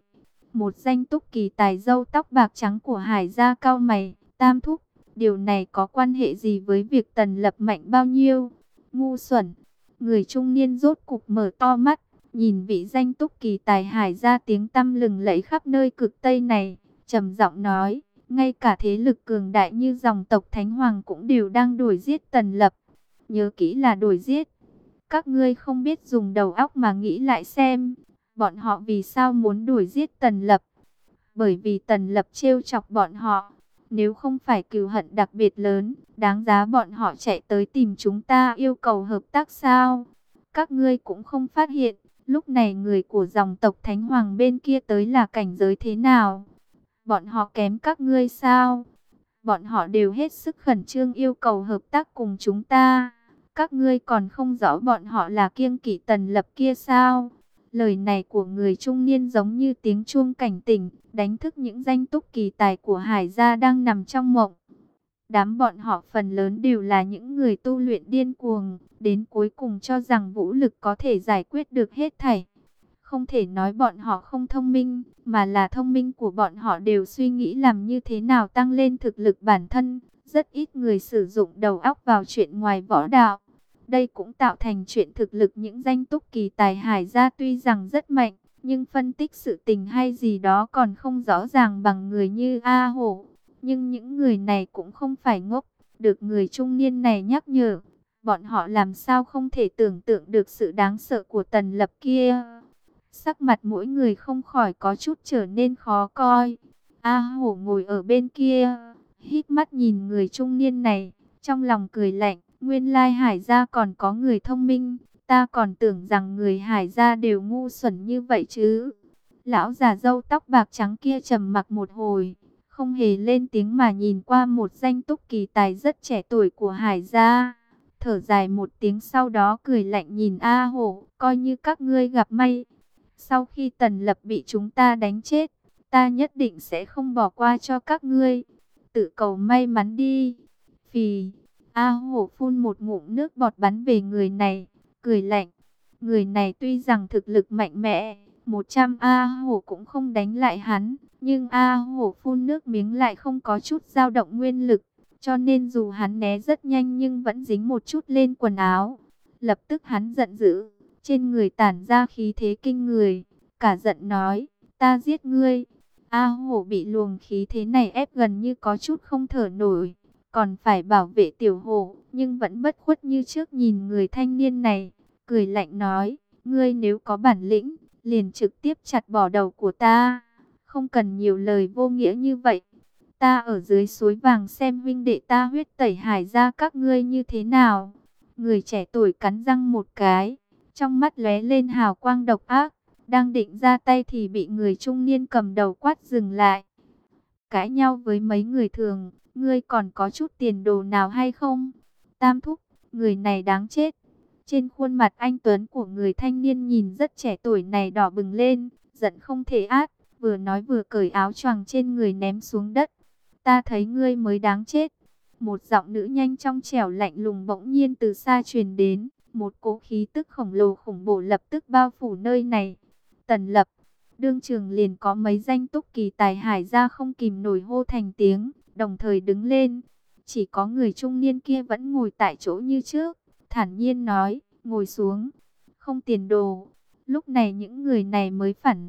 Một danh túc kỳ tài râu tóc bạc trắng của Hải gia cau mày, Tam thúc, điều này có quan hệ gì với việc Tần Lập mạnh bao nhiêu? Ngu xuẩn. Người trung niên rốt cục mở to mắt, nhìn vị danh túc kỳ tài Hải gia tiếng tăm lừng lẫy khắp nơi cực Tây này, trầm giọng nói, ngay cả thế lực cường đại như dòng tộc Thánh Hoàng cũng đều đang đuổi giết Tần Lập. Nhớ kỹ là đuổi giết. Các ngươi không biết dùng đầu óc mà nghĩ lại xem, bọn họ vì sao muốn đuổi giết Tần Lập? Bởi vì Tần Lập trêu chọc bọn họ. Nếu không phải cừu hận đặc biệt lớn, đáng giá bọn họ chạy tới tìm chúng ta yêu cầu hợp tác sao? Các ngươi cũng không phát hiện, lúc này người của dòng tộc Thánh Hoàng bên kia tới là cảnh giới thế nào? Bọn họ kém các ngươi sao? Bọn họ đều hết sức khẩn trương yêu cầu hợp tác cùng chúng ta. Các ngươi còn không rõ bọn họ là kiêng kỵ Tần Lập kia sao? Lời này của người trung niên giống như tiếng chuông cảnh tỉnh, đánh thức những danh túc kỳ tài của Hải gia đang nằm trong mộng. Đám bọn họ phần lớn đều là những người tu luyện điên cuồng, đến cuối cùng cho rằng vũ lực có thể giải quyết được hết thảy. Không thể nói bọn họ không thông minh, mà là thông minh của bọn họ đều suy nghĩ làm như thế nào tăng lên thực lực bản thân. Rất ít người sử dụng đầu óc vào chuyện ngoài võ đạo. Đây cũng tạo thành chuyện thực lực những danh túc kỳ tài Hải gia tuy rằng rất mạnh, nhưng phân tích sự tình hay gì đó còn không rõ ràng bằng người như A Hổ. Nhưng những người này cũng không phải ngốc, được người trung niên này nhắc nhở. Bọn họ làm sao không thể tưởng tượng được sự đáng sợ của Tần Lập kia. Sắc mặt mỗi người không khỏi có chút trở nên khó coi. A Hổ ngồi ở bên kia, híp mắt nhìn người trung niên này, trong lòng cười lạnh. Nguyên lai Hải gia còn có người thông minh, ta còn tưởng rằng người Hải gia đều ngu xuẩn như vậy chứ. Lão già râu tóc bạc trắng kia trầm mặc một hồi, không hề lên tiếng mà nhìn qua một danh túc kỳ tài rất trẻ tuổi của Hải gia. Thở dài một tiếng sau đó cười lạnh nhìn A Hổ, coi như các ngươi gặp may. Sau khi Tần Lập bị chúng ta đánh chết, ta nhất định sẽ không bỏ qua cho các ngươi. Tự cầu may mắn đi. Phì. A Hổ phun một ngụm nước bọt bắn về người này, cười lạnh. Người này tuy rằng thực lực mạnh mẽ, một trăm A Hổ cũng không đánh lại hắn, nhưng A Hổ phun nước miếng lại không có chút dao động nguyên lực, cho nên dù hắn né rất nhanh nhưng vẫn dính một chút lên quần áo. Lập tức hắn giận dữ, trên người tản ra khí thế kinh người, cả giận nói, ta giết ngươi. A Hổ bị luồng khí thế này ép gần như có chút không thở nổi. Còn phải bảo vệ tiểu hổ, nhưng vẫn bất khuất như trước nhìn người thanh niên này, cười lạnh nói, ngươi nếu có bản lĩnh, liền trực tiếp chặt bỏ đầu của ta, không cần nhiều lời vô nghĩa như vậy. Ta ở dưới suối vàng xem huynh đệ ta huyết tẩy Hải gia các ngươi như thế nào. Người trẻ tuổi cắn răng một cái, trong mắt lóe lên hào quang độc ác, đang định ra tay thì bị người trung niên cầm đầu quát dừng lại. Cãi nhau với mấy người thường, ngươi còn có chút tiền đồ nào hay không? Tam thúc, người này đáng chết. Trên khuôn mặt anh tuấn của người thanh niên nhìn rất trẻ tuổi này đỏ bừng lên, giận không thể át, vừa nói vừa cởi áo choàng trên người ném xuống đất. Ta thấy ngươi mới đáng chết. Một giọng nữ nhanh trong trẻo lạnh lùng bỗng nhiên từ xa truyền đến, một cỗ khí tức khổng lồ khủng bố lập tức bao phủ nơi này. Tần Lập, đương trường liền có mấy danh túc kỳ tài Hải gia không kìm nổi hô thành tiếng, đồng thời đứng lên. Chỉ có người trung niên kia vẫn ngồi tại chỗ như trước, thản nhiên nói, ngồi xuống, không tiền đồ. Lúc này những người này mới phản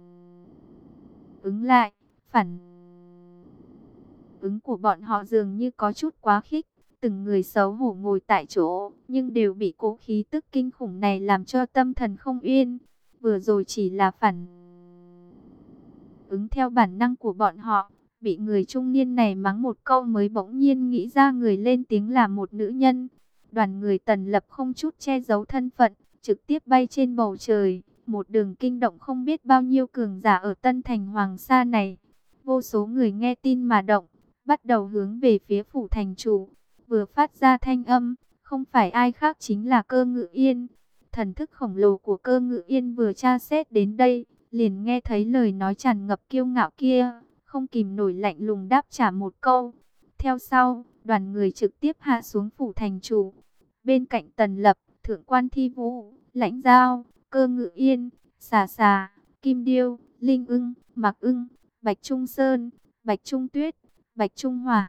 ứng lại, phản ứng của bọn họ dường như có chút quá khích. Từng người xấu hổ ngồi tại chỗ, nhưng đều bị cố khí tức kinh khủng này làm cho tâm thần không yên. Vừa rồi chỉ là phản ứng theo bản năng của bọn họ, bị người trung niên này mắng một câu mới bỗng nhiên nghĩ ra người lên tiếng là một nữ nhân. Đoàn người Tần Lập không chút che giấu thân phận, trực tiếp bay trên bầu trời, một đường kinh động không biết bao nhiêu cường giả ở Tân Thành Hoàng Sa này. Vô số người nghe tin mà động, bắt đầu hướng về phía phủ thành chủ. Vừa phát ra thanh âm, không phải ai khác chính là Cơ Ngự Yên. Thần thức khổng lồ của Cơ Ngự Yên vừa tra xét đến đây, liền nghe thấy lời nói tràn ngập kiêu ngạo kia, không kìm nổi lạnh lùng đáp trả một câu. Theo sau, đoàn người trực tiếp hạ xuống phủ thành chủ. Bên cạnh Tần Lập, Thượng quan Thi Vũ, Lãnh Giao, Cơ Ngự Yên, Xà Xà, Kim Điêu, Linh Ưng, Mạc Ưng, Bạch Trung Sơn, Bạch Trung Tuyết, Bạch Trung Hòa.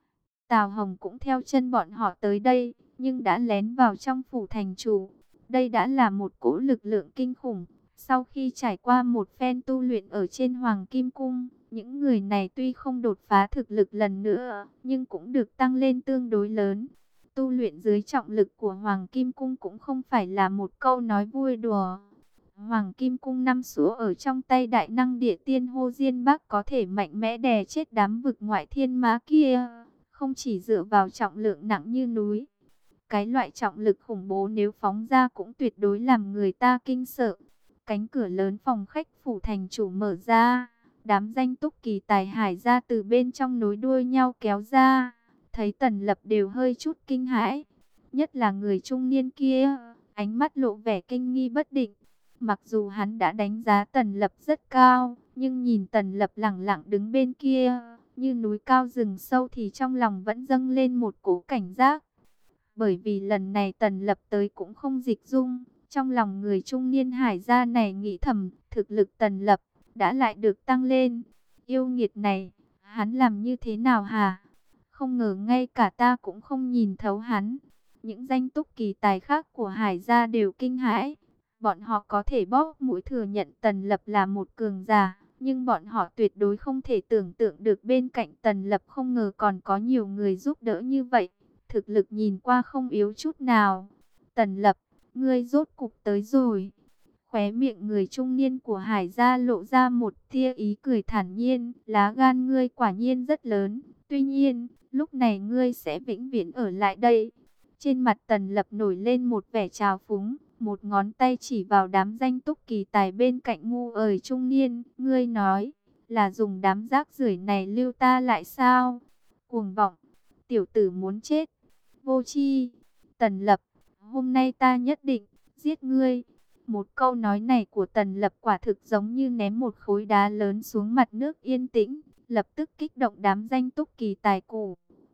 Tào Hồng cũng theo chân bọn họ tới đây, nhưng đã lén vào trong phủ thành chủ. Đây đã là một cỗ lực lượng kinh khủng. Sau khi trải qua một phen tu luyện ở trên Hoàng Kim Cung, những người này tuy không đột phá thực lực lần nữa, nhưng cũng được tăng lên tương đối lớn. Tu luyện dưới trọng lực của Hoàng Kim Cung cũng không phải là một câu nói vui đùa. Hoàng Kim Cung năm số ở trong tay đại năng địa tiên Hô Diên Bắc có thể mạnh mẽ đè chết đám vực ngoại thiên mã kia, không chỉ dựa vào trọng lượng nặng như núi. Cái loại trọng lực khủng bố nếu phóng ra cũng tuyệt đối làm người ta kinh sợ. Cánh cửa lớn phòng khách phủ thành chủ mở ra, đám danh túc kỳ tài hải ra từ bên trong nối đuôi nhau kéo ra. Thấy Tần Lập đều hơi chút kinh hãi, nhất là người trung niên kia, ánh mắt lộ vẻ kinh nghi bất định. Mặc dù hắn đã đánh giá Tần Lập rất cao, nhưng nhìn Tần Lập lẳng lặng đứng bên kia, như núi cao rừng sâu thì trong lòng vẫn dâng lên một cỗ cảnh giác. Bởi vì lần này Tần Lập tới cũng không dịch dung, trong lòng người trung niên hải gia này nghĩ thầm, thực lực Tần Lập đã lại được tăng lên. Yêu nghiệt này, hắn làm như thế nào hả? Không ngờ ngay cả ta cũng không nhìn thấu hắn. Những danh túc kỳ tài khác của hải gia đều kinh hãi. Bọn họ có thể bóp mũi thừa nhận Tần Lập là một cường giả, nhưng bọn họ tuyệt đối không thể tưởng tượng được bên cạnh Tần Lập không ngờ còn có nhiều người giúp đỡ như vậy. Thực lực nhìn qua không yếu chút nào. Tần Lập, ngươi rốt cục tới rồi. Khóe miệng người trung niên của Hải gia lộ ra một tia ý cười thản nhiên. Lá gan ngươi quả nhiên rất lớn. Tuy nhiên, lúc này ngươi sẽ vĩnh viễn ở lại đây. Trên mặt Tần Lập nổi lên một vẻ trào phúng. Một ngón tay chỉ vào đám danh túc kỳ tài bên cạnh ngu ời trung niên. Ngươi nói, là dùng đám rác rưởi này lưu ta lại sao? Cuồng vọng, tiểu tử muốn chết. Vô tri, Tần Lập, hôm nay ta nhất định giết ngươi. Một câu nói này của Tần Lập quả thực giống như ném một khối đá lớn xuống mặt nước yên tĩnh, lập tức kích động đám danh túc kỳ tài cổ.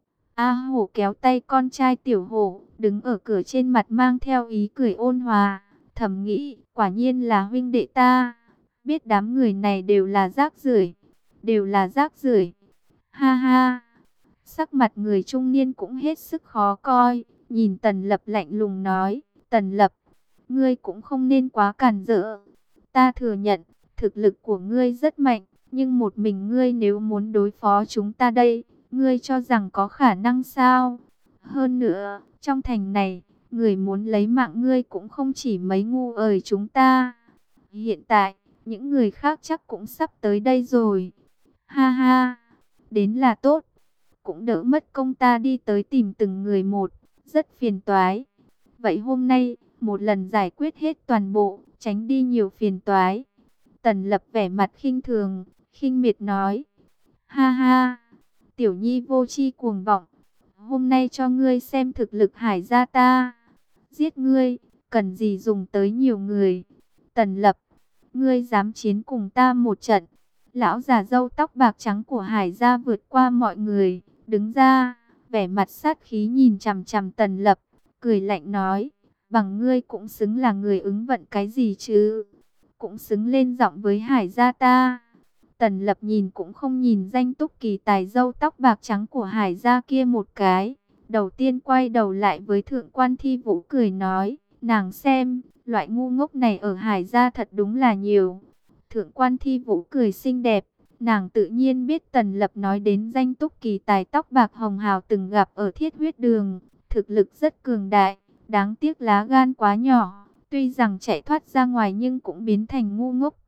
A Hổ kéo tay con trai Tiểu Hổ, đứng ở cửa trên mặt mang theo ý cười ôn hòa, thầm nghĩ, quả nhiên là huynh đệ ta. Biết đám người này đều là rác rưởi, đều là rác rưởi. Ha ha. Sắc mặt người trung niên cũng hết sức khó coi, nhìn Tần Lập lạnh lùng nói, Tần Lập, ngươi cũng không nên quá càn rỡ. Ta thừa nhận, thực lực của ngươi rất mạnh, nhưng một mình ngươi nếu muốn đối phó chúng ta đây, ngươi cho rằng có khả năng sao? Hơn nữa, trong thành này, người muốn lấy mạng ngươi cũng không chỉ mấy ngu ời chúng ta. Hiện tại, những người khác chắc cũng sắp tới đây rồi. Ha ha, đến là tốt. Cũng đỡ mất công ta đi tới tìm từng người một, rất phiền toái. Vậy hôm nay, một lần giải quyết hết toàn bộ, tránh đi nhiều phiền toái. Tần Lập vẻ mặt khinh thường, khinh miệt nói. Ha ha, tiểu nhi vô tri cuồng vọng. Hôm nay cho ngươi xem thực lực hải gia ta. Giết ngươi, cần gì dùng tới nhiều người. Tần Lập, ngươi dám chiến cùng ta một trận. Lão già râu tóc bạc trắng của hải gia vượt qua mọi người, đứng ra, vẻ mặt sát khí nhìn chằm chằm Tần Lập, cười lạnh nói, bằng ngươi cũng xứng là người ứng vận cái gì chứ, cũng xứng lên giọng với hải gia ta. Tần Lập nhìn cũng không nhìn danh túc kỳ tài râu tóc bạc trắng của hải gia kia một cái, đầu tiên quay đầu lại với thượng quan Thi Vũ cười nói, nàng xem, loại ngu ngốc này ở hải gia thật đúng là nhiều. Thượng quan Thi Vũ cười xinh đẹp. Nàng tự nhiên biết Tần Lập nói đến danh túc kỳ tài tóc bạc hồng hào từng gặp ở Thiết Huyết Đường. Thực lực rất cường đại, đáng tiếc lá gan quá nhỏ. Tuy rằng chạy thoát ra ngoài nhưng cũng biến thành ngu ngốc.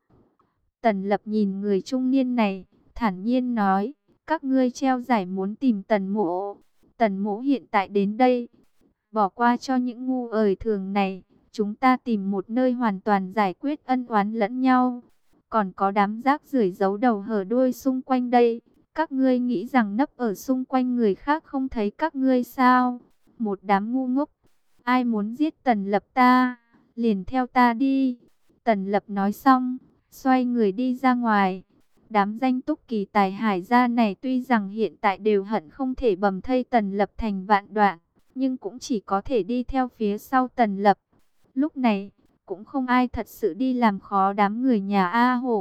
Tần Lập nhìn người trung niên này, thản nhiên nói, các ngươi treo giải muốn tìm Tần Mỗ. Tần Mỗ hiện tại đến đây, bỏ qua cho những ngu ời thường này. Chúng ta tìm một nơi hoàn toàn giải quyết ân oán lẫn nhau. Còn có đám rác rưởi giấu đầu hở đuôi xung quanh đây. Các ngươi nghĩ rằng nấp ở xung quanh người khác không thấy các ngươi sao? Một đám ngu ngốc. Ai muốn giết Tần Lập ta, liền theo ta đi. Tần Lập nói xong, xoay người đi ra ngoài. Đám danh túc kỳ tài hải gia này tuy rằng hiện tại đều hận không thể bầm thây Tần Lập thành vạn đoạn, nhưng cũng chỉ có thể đi theo phía sau Tần Lập. Lúc này, cũng không ai thật sự đi làm khó đám người nhà A Hổ.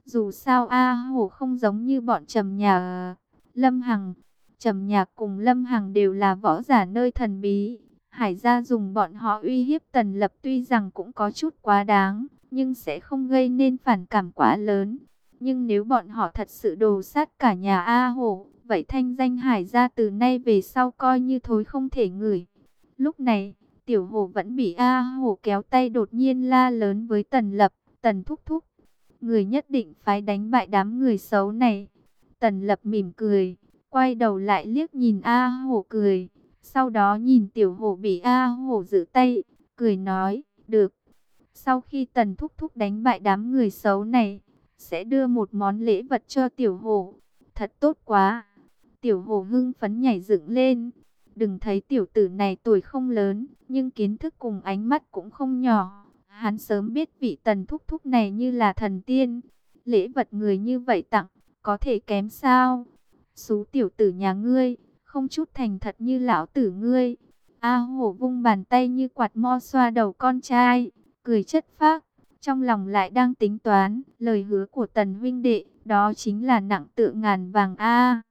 Dù sao A Hổ không giống như bọn Trầm Nhạc, Lâm Hằng. Trầm Nhạc cùng Lâm Hằng đều là võ giả nơi thần bí. Hải gia dùng bọn họ uy hiếp Tần Lập tuy rằng cũng có chút quá đáng, nhưng sẽ không gây nên phản cảm quá lớn. Nhưng nếu bọn họ thật sự đồ sát cả nhà A Hổ, vậy thanh danh Hải gia từ nay về sau coi như thối không thể ngửi. Lúc này, Tiểu Hổ vẫn bị A Hổ kéo tay đột nhiên la lớn với Tần Lập, Tần thúc thúc. Người nhất định phải đánh bại đám người xấu này. Tần Lập mỉm cười, quay đầu lại liếc nhìn A Hổ cười. Sau đó nhìn Tiểu Hổ bị A Hổ giữ tay, cười nói, được. Sau khi Tần thúc thúc đánh bại đám người xấu này, sẽ đưa một món lễ vật cho Tiểu Hổ. Thật tốt quá. Tiểu Hổ hưng phấn nhảy dựng lên. Đừng thấy tiểu tử này tuổi không lớn, nhưng kiến thức cùng ánh mắt cũng không nhỏ. Hắn sớm biết vị Tần thúc thúc này như là thần tiên. Lễ vật người như vậy tặng, có thể kém sao? Xú tiểu tử nhà ngươi, không chút thành thật như lão tử ngươi. A Hổ vung bàn tay như quạt mo xoa đầu con trai, cười chất phác. Trong lòng lại đang tính toán, lời hứa của Tần huynh đệ, đó chính là nặng tựa ngàn vàng A.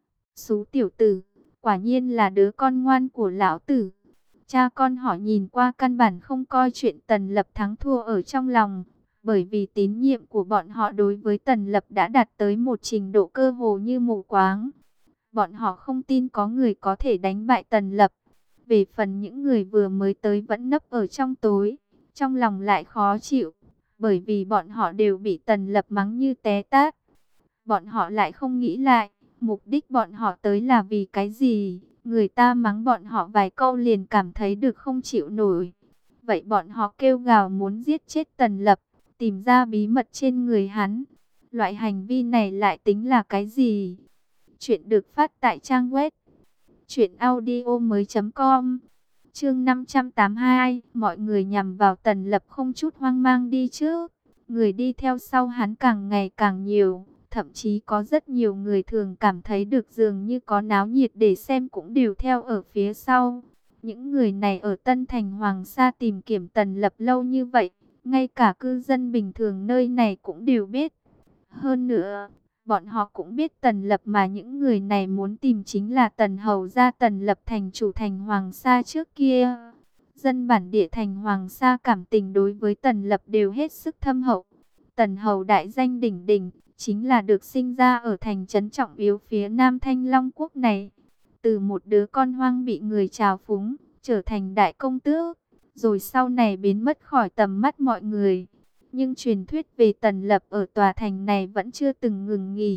Xú tiểu tử, quả nhiên là đứa con ngoan của lão tử. Cha con họ nhìn qua căn bản không coi chuyện Tần Lập thắng thua ở trong lòng. Bởi vì tín nhiệm của bọn họ đối với Tần Lập đã đạt tới một trình độ cơ hồ như mù quáng. Bọn họ không tin có người có thể đánh bại Tần Lập. Về phần những người vừa mới tới vẫn nấp ở trong tối, trong lòng lại khó chịu. Bởi vì bọn họ đều bị Tần Lập mắng như té tát. Bọn họ lại không nghĩ lại, mục đích bọn họ tới là vì cái gì. Người ta mắng bọn họ vài câu liền cảm thấy được không chịu nổi. Vậy bọn họ kêu gào muốn giết chết Tần Lập, tìm ra bí mật trên người hắn. Loại hành vi này lại tính là cái gì? Chuyện được phát tại trang web truyện audio mới chấm com. Chương năm trăm tám mươi hai, mọi người nhằm vào Tần Lập không chút hoang mang đi trước. Người đi theo sau hắn càng ngày càng nhiều. Thậm chí có rất nhiều người thường cảm thấy được dường như có náo nhiệt để xem cũng đều theo ở phía sau. Những người này ở Tân Thành Hoàng Sa tìm kiếm Tần Lập lâu như vậy, ngay cả cư dân bình thường nơi này cũng đều biết. Hơn nữa, bọn họ cũng biết Tần Lập mà những người này muốn tìm chính là Tần Hầu gia Tần Lập thành chủ thành Hoàng Sa trước kia. Dân bản địa thành Hoàng Sa cảm tình đối với Tần Lập đều hết sức thâm hậu. Tần Hầu đại danh đỉnh đỉnh, chính là được sinh ra ở thành trấn trọng yếu phía Nam Thanh Long Quốc này. Từ một đứa con hoang bị người trào phúng, trở thành đại công tước, rồi sau này biến mất khỏi tầm mắt mọi người. Nhưng truyền thuyết về Tần Lập ở tòa thành này vẫn chưa từng ngừng nghỉ.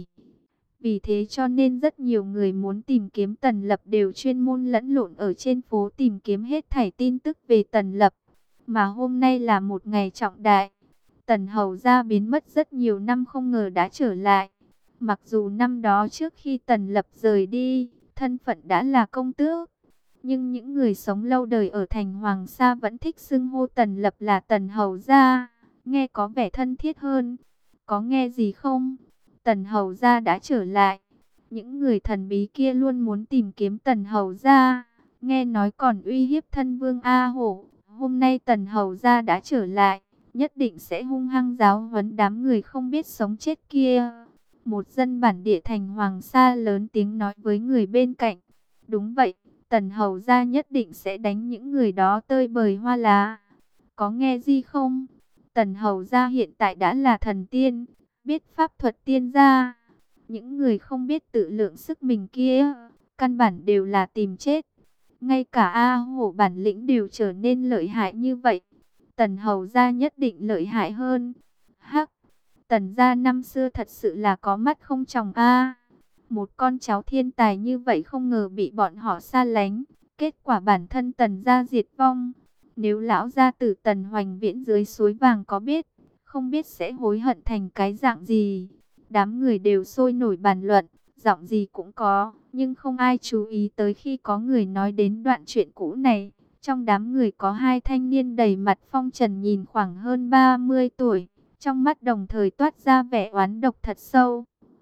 Vì thế cho nên rất nhiều người muốn tìm kiếm Tần Lập đều chuyên môn lẫn lộn ở trên phố tìm kiếm hết thảy tin tức về Tần Lập. Mà hôm nay là một ngày trọng đại. Tần Hầu gia biến mất rất nhiều năm không ngờ đã trở lại. Mặc dù năm đó trước khi Tần Lập rời đi, thân phận đã là công tước. Nhưng những người sống lâu đời ở thành Hoàng Sa vẫn thích xưng hô Tần Lập là Tần Hầu gia, nghe có vẻ thân thiết hơn. Có nghe gì không? Tần Hầu gia đã trở lại. Những người thần bí kia luôn muốn tìm kiếm Tần Hầu gia, nghe nói còn uy hiếp thân vương A Hổ. Hôm nay Tần Hầu gia đã trở lại, nhất định sẽ hung hăng giáo huấn đám người không biết sống chết kia. Một dân bản địa thành Hoàng Sa lớn tiếng nói với người bên cạnh. Đúng vậy, Tần Hầu gia nhất định sẽ đánh những người đó tơi bời hoa lá. Có nghe gì không? Tần Hầu gia hiện tại đã là thần tiên, biết pháp thuật tiên gia. Những người không biết tự lượng sức mình kia, căn bản đều là tìm chết. Ngay cả A Hổ bản lĩnh đều trở nên lợi hại như vậy. Tần Hầu gia nhất định lợi hại hơn. Hắc, Tần gia năm xưa thật sự là có mắt không tròng A. Một con cháu thiên tài như vậy không ngờ bị bọn họ xa lánh. Kết quả bản thân Tần gia diệt vong. Nếu lão gia tử Tần Hoành Viễn dưới suối vàng có biết, không biết sẽ hối hận thành cái dạng gì. Đám người đều sôi nổi bàn luận, giọng gì cũng có, nhưng không ai chú ý tới khi có người nói đến đoạn chuyện cũ này. Trong đám người có hai thanh niên đầy mặt phong trần nhìn khoảng hơn ba mươi tuổi, trong mắt đồng thời toát ra vẻ oán độc thật sâu.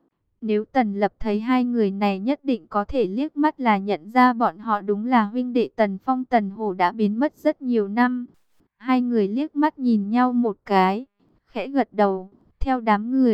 Nếu Tần Lập thấy hai người này nhất định có thể liếc mắt là nhận ra bọn họ đúng là huynh đệ Tần Phong Tần Hổ đã biến mất rất nhiều năm. Hai người liếc mắt nhìn nhau một cái, khẽ gật đầu, theo đám người,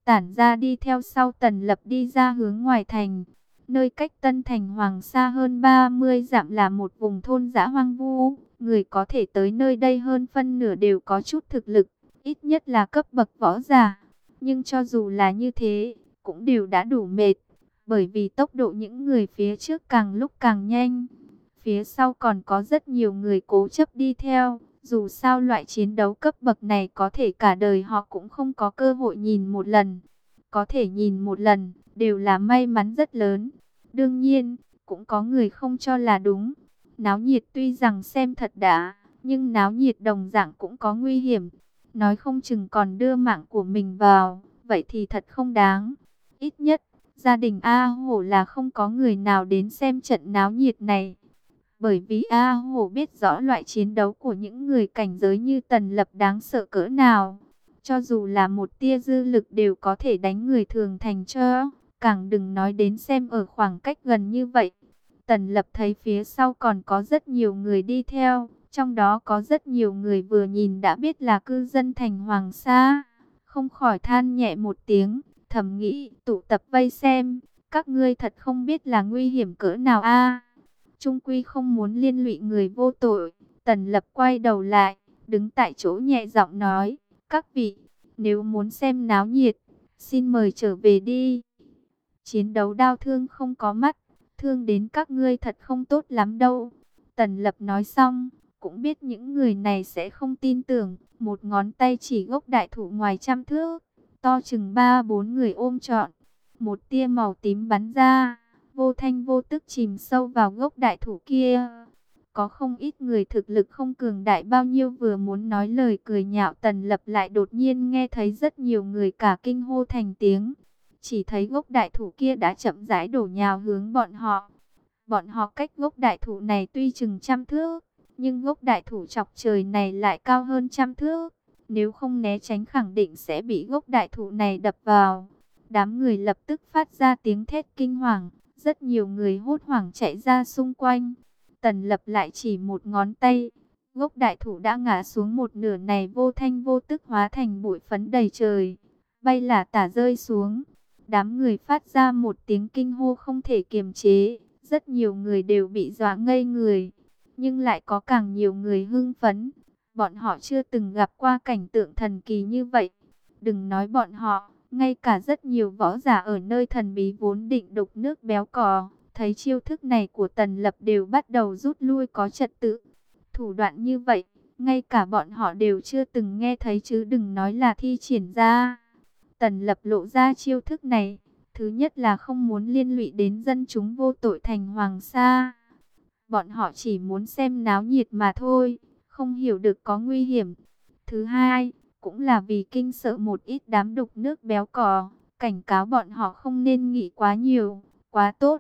tản ra đi theo sau Tần Lập đi ra hướng ngoài thành. Nơi cách Tân Thành Hoàng xa hơn ba mươi dặm là một vùng thôn dã hoang vu. Người có thể tới nơi đây hơn phân nửa đều có chút thực lực, ít nhất là cấp bậc võ giả. Nhưng cho dù là như thế, cũng đều đã đủ mệt, bởi vì tốc độ những người phía trước càng lúc càng nhanh. Phía sau còn có rất nhiều người cố chấp đi theo. Dù sao loại chiến đấu cấp bậc này có thể cả đời họ cũng không có cơ hội nhìn một lần. Có thể nhìn một lần, đều là may mắn rất lớn. Đương nhiên, cũng có người không cho là đúng. Náo nhiệt tuy rằng xem thật đã, nhưng náo nhiệt đồng dạng cũng có nguy hiểm. Nói không chừng còn đưa mạng của mình vào, vậy thì thật không đáng. Ít nhất, gia đình A Hổ là không có người nào đến xem trận náo nhiệt này. Bởi vì A Hổ biết rõ loại chiến đấu của những người cảnh giới như Tần Lập đáng sợ cỡ nào. Cho dù là một tia dư lực đều có thể đánh người thường thành cho, càng đừng nói đến xem ở khoảng cách gần như vậy. Tần Lập thấy phía sau còn có rất nhiều người đi theo, trong đó có rất nhiều người vừa nhìn đã biết là cư dân thành Hoàng Sa. Không khỏi than nhẹ một tiếng, thầm nghĩ tụ tập vây xem, các ngươi thật không biết là nguy hiểm cỡ nào a. Trung quy không muốn liên lụy người vô tội, Tần Lập quay đầu lại, đứng tại chỗ nhẹ giọng nói, các vị, nếu muốn xem náo nhiệt, xin mời trở về đi. Chiến đấu đao thương không có mắt, thương đến các ngươi thật không tốt lắm đâu. Tần Lập nói xong, cũng biết những người này sẽ không tin tưởng, một ngón tay chỉ gốc đại thụ ngoài trăm thước, to chừng ba bốn người ôm trọn. Một tia màu tím bắn ra, vô thanh vô tức chìm sâu vào gốc đại thụ kia. Có không ít người thực lực không cường đại bao nhiêu vừa muốn nói lời cười nhạo Tần Lập lại đột nhiên nghe thấy rất nhiều người cả kinh hô thành tiếng. Chỉ thấy gốc đại thụ kia đã chậm rãi đổ nhào hướng bọn họ. Bọn họ cách gốc đại thụ này tuy chừng trăm thước, nhưng gốc đại thụ chọc trời này lại cao hơn trăm thước. Nếu không né tránh khẳng định sẽ bị gốc đại thụ này đập vào. Đám người lập tức phát ra tiếng thét kinh hoàng. Rất nhiều người hốt hoảng chạy ra xung quanh. Tần Lập lại chỉ một ngón tay. Gốc đại thụ đã ngã xuống một nửa này vô thanh vô tức hóa thành bụi phấn đầy trời. Bay là tả rơi xuống. Đám người phát ra một tiếng kinh hô không thể kiềm chế. Rất nhiều người đều bị dọa ngây người. Nhưng lại có càng nhiều người hưng phấn. Bọn họ chưa từng gặp qua cảnh tượng thần kỳ như vậy. Đừng nói bọn họ, ngay cả rất nhiều võ giả ở nơi thần bí vốn định đục nước béo cò, thấy chiêu thức này của Tần Lập đều bắt đầu rút lui có trật tự. Thủ đoạn như vậy, ngay cả bọn họ đều chưa từng nghe thấy chứ đừng nói là thi triển ra. Tần Lập lộ ra chiêu thức này, thứ nhất là không muốn liên lụy đến dân chúng vô tội thành Hoàng Sa. Bọn họ chỉ muốn xem náo nhiệt mà thôi, không hiểu được có nguy hiểm. Thứ hai, cũng là vì kinh sợ một ít đám đục nước béo cò, cảnh cáo bọn họ không nên nghĩ quá nhiều, quá tốt.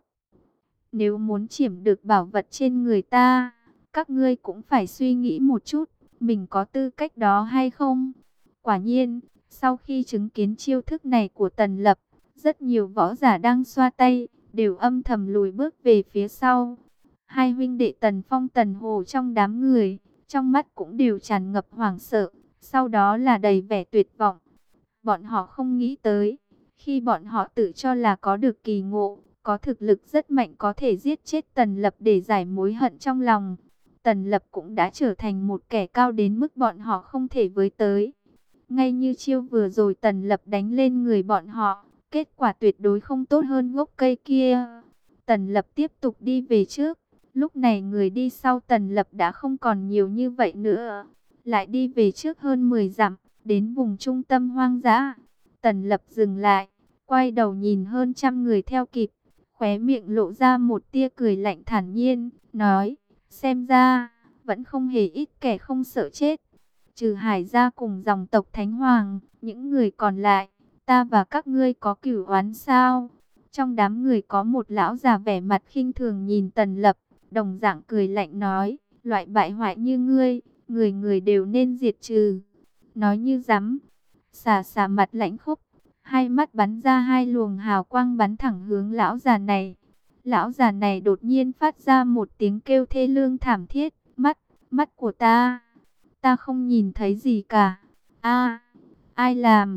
Nếu muốn chiếm được bảo vật trên người ta, các ngươi cũng phải suy nghĩ một chút, mình có tư cách đó hay không? Quả nhiên, sau khi chứng kiến chiêu thức này của Tần Lập, rất nhiều võ giả đang xoa tay, đều âm thầm lùi bước về phía sau. Hai huynh đệ Tần Phong Tần Hồ trong đám người, trong mắt cũng đều tràn ngập hoảng sợ, sau đó là đầy vẻ tuyệt vọng. Bọn họ không nghĩ tới, khi bọn họ tự cho là có được kỳ ngộ, có thực lực rất mạnh có thể giết chết Tần Lập để giải mối hận trong lòng. Tần Lập cũng đã trở thành một kẻ cao đến mức bọn họ không thể với tới. Ngay như chiêu vừa rồi Tần Lập đánh lên người bọn họ, kết quả tuyệt đối không tốt hơn gốc cây kia. Tần Lập tiếp tục đi về trước. Lúc này người đi sau Tần Lập đã không còn nhiều như vậy nữa. Lại đi về trước hơn mười dặm, đến vùng trung tâm hoang dã. Tần Lập dừng lại, quay đầu nhìn hơn trăm người theo kịp. Khóe miệng lộ ra một tia cười lạnh thản nhiên, nói, xem ra, vẫn không hề ít kẻ không sợ chết. Trừ Hải ra cùng dòng tộc Thánh Hoàng, những người còn lại, ta và các ngươi có cửu oán sao? Trong đám người có một lão già vẻ mặt khinh thường nhìn Tần Lập, đồng dạng cười lạnh nói, loại bại hoại như ngươi, người người đều nên diệt trừ. Nói như rắm, xà xà mặt lãnh khốc, hai mắt bắn ra hai luồng hào quang bắn thẳng hướng lão già này. Lão già này đột nhiên phát ra một tiếng kêu thê lương thảm thiết, mắt, mắt của ta, ta không nhìn thấy gì cả. A, ai làm?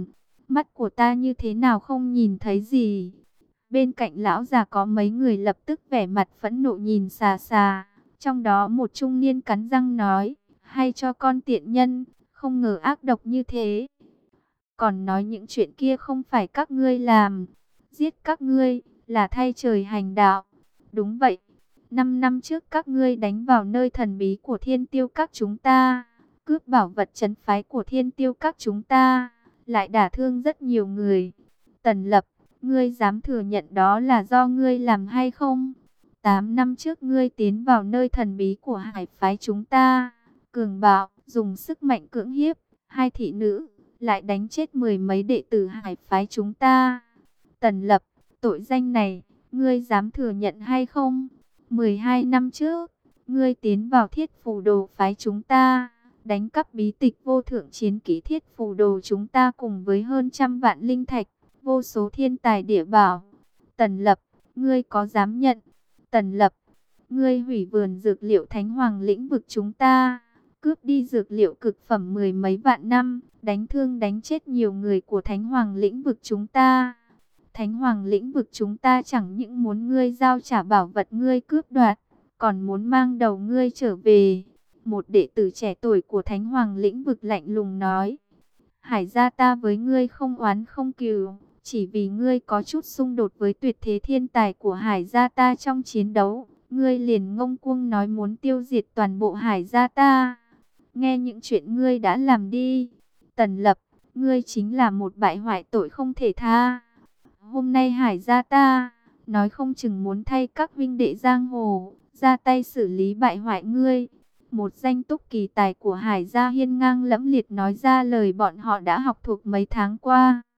mắt của ta như thế nào không nhìn thấy gì. Bên cạnh lão già có mấy người lập tức vẻ mặt phẫn nộ nhìn xà xà. Trong đó một trung niên cắn răng nói, hay cho con tiện nhân, không ngờ ác độc như thế. Còn nói những chuyện kia không phải các ngươi làm, giết các ngươi là thay trời hành đạo. Đúng vậy, năm năm trước các ngươi đánh vào nơi thần bí của Thiên Tiêu Các chúng ta, cướp bảo vật trấn phái của Thiên Tiêu Các chúng ta, lại đả thương rất nhiều người. Tần Lập, ngươi dám thừa nhận đó là do ngươi làm hay không? Tám năm trước ngươi tiến vào nơi thần bí của hải phái chúng ta, cường bạo, dùng sức mạnh cưỡng hiếp hai thị nữ, lại đánh chết mười mấy đệ tử hải phái chúng ta. Tần Lập, tội danh này, ngươi dám thừa nhận hay không? mười hai năm trước, ngươi tiến vào Thiết Phù Đồ phái chúng ta, đánh cắp bí tịch vô thượng chiến kỹ Thiết Phù Đồ chúng ta cùng với hơn trăm vạn linh thạch, vô số thiên tài địa bảo. Tần Lập, ngươi có dám nhận? Tần Lập, ngươi hủy vườn dược liệu Thánh Hoàng lĩnh vực chúng ta, cướp đi dược liệu cực phẩm mười mấy vạn năm, đánh thương đánh chết nhiều người của Thánh Hoàng lĩnh vực chúng ta. Thánh Hoàng lĩnh vực chúng ta chẳng những muốn ngươi giao trả bảo vật ngươi cướp đoạt, còn muốn mang đầu ngươi trở về. Một đệ tử trẻ tuổi của Thánh Hoàng lĩnh vực lạnh lùng nói, Hải gia ta với ngươi không oán không cừu, chỉ vì ngươi có chút xung đột với tuyệt thế thiên tài của Hải gia ta trong chiến đấu, ngươi liền ngông cuồng nói muốn tiêu diệt toàn bộ Hải gia ta. Nghe những chuyện ngươi đã làm đi. Tần Lập, ngươi chính là một bại hoại tội không thể tha. Hôm nay Hải gia ta, nói không chừng muốn thay các huynh đệ giang hồ, ra tay xử lý bại hoại ngươi. Một danh túc kỳ tài của Hải gia hiên ngang lẫm liệt nói ra lời bọn họ đã học thuộc mấy tháng qua.